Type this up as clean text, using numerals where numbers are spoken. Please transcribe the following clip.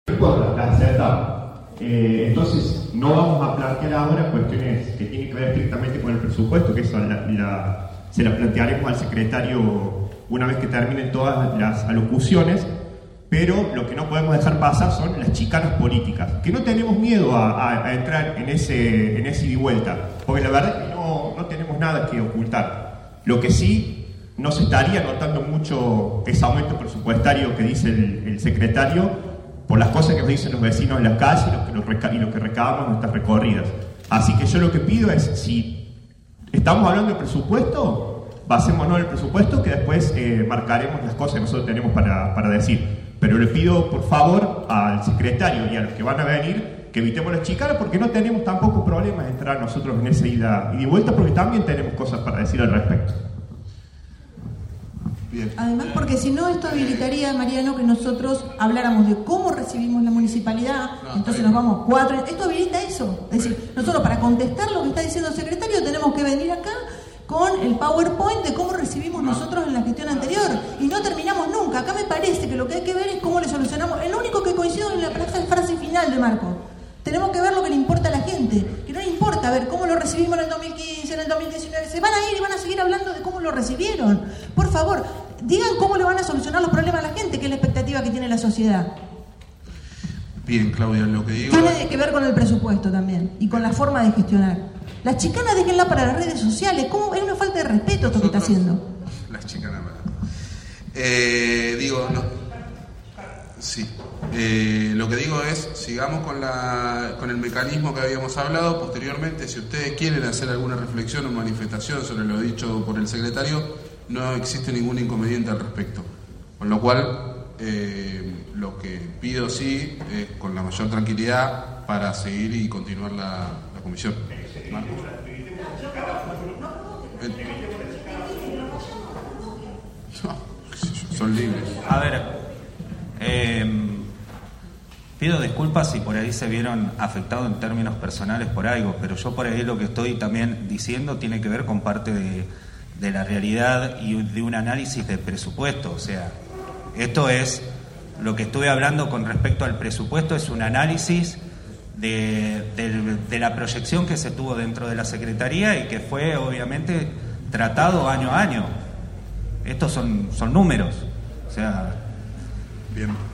La aceptamos. Entonces, no vamos a plantear ahora cuestiones que tienen que ver estrictamente con el presupuesto, que eso se la plantearemos al secretario una vez que terminen todas las alocuciones, pero lo que no podemos dejar pasar son las chicanas políticas, que no tenemos miedo a entrar en ese ida y vuelta, porque la verdad es que no tenemos nada que ocultar. Lo que sí no se estaría notando mucho ese aumento presupuestario que dice el secretario, por las cosas que nos dicen los vecinos en las calles y lo que recabamos en nuestras recorridas. Así que yo lo que pido es, si estamos hablando de presupuesto, basémonos en el presupuesto, que después marcaremos las cosas que nosotros tenemos para decir. Pero le pido, por favor, al secretario y a los que van a venir, que evitemos las chicanas, porque no tenemos tampoco problemas de entrar nosotros en esa ida y vuelta, porque también tenemos cosas para decir al respecto. Bien. Además, porque si no, esto habilitaría, Mariano, que nosotros habláramos de cómo recibimos la municipalidad, entonces nos vamos 4... Esto habilita eso. Es decir, nosotros para contestar lo que está diciendo el secretario tenemos que venir acá con el PowerPoint de cómo recibimos nosotros en la gestión anterior. Y no terminamos nunca. Acá me parece que lo que hay que ver es cómo le solucionamos. El único que coincido en la frase final de Marco. Tenemos que ver lo que le importa a la gente. Que no le importa ver cómo lo recibimos en el 2015, en el 2019. Se van a ir y van a seguir hablando de cómo lo recibieron. Por favor, digan cómo le van a solucionar los problemas a la gente, que es la expectativa que tiene la sociedad. Bien, Claudia, lo que digo... Tiene que ver con el presupuesto también y con la forma de gestionar. Las chicanas déjenla para las redes sociales. ¿Cómo? Es una falta de respeto esto que está haciendo. Las chicanas, no. Sí. Lo que digo es, sigamos con el mecanismo que habíamos hablado. Posteriormente, si ustedes quieren hacer alguna reflexión o manifestación sobre lo dicho por el secretario, no existe ningún inconveniente al respecto. Con lo cual, lo que pido sí es con la mayor tranquilidad para seguir y continuar la comisión. Marcos. No, son libres. A ver, pido disculpas si por ahí se vieron afectados en términos personales por algo, pero yo por ahí lo que estoy también diciendo tiene que ver con parte de la realidad y de un análisis de presupuesto. O sea, esto es lo que estuve hablando con respecto al presupuesto, es un análisis de la proyección que se tuvo dentro de la Secretaría y que fue obviamente tratado año a año. Estos son números. O sea... Bien.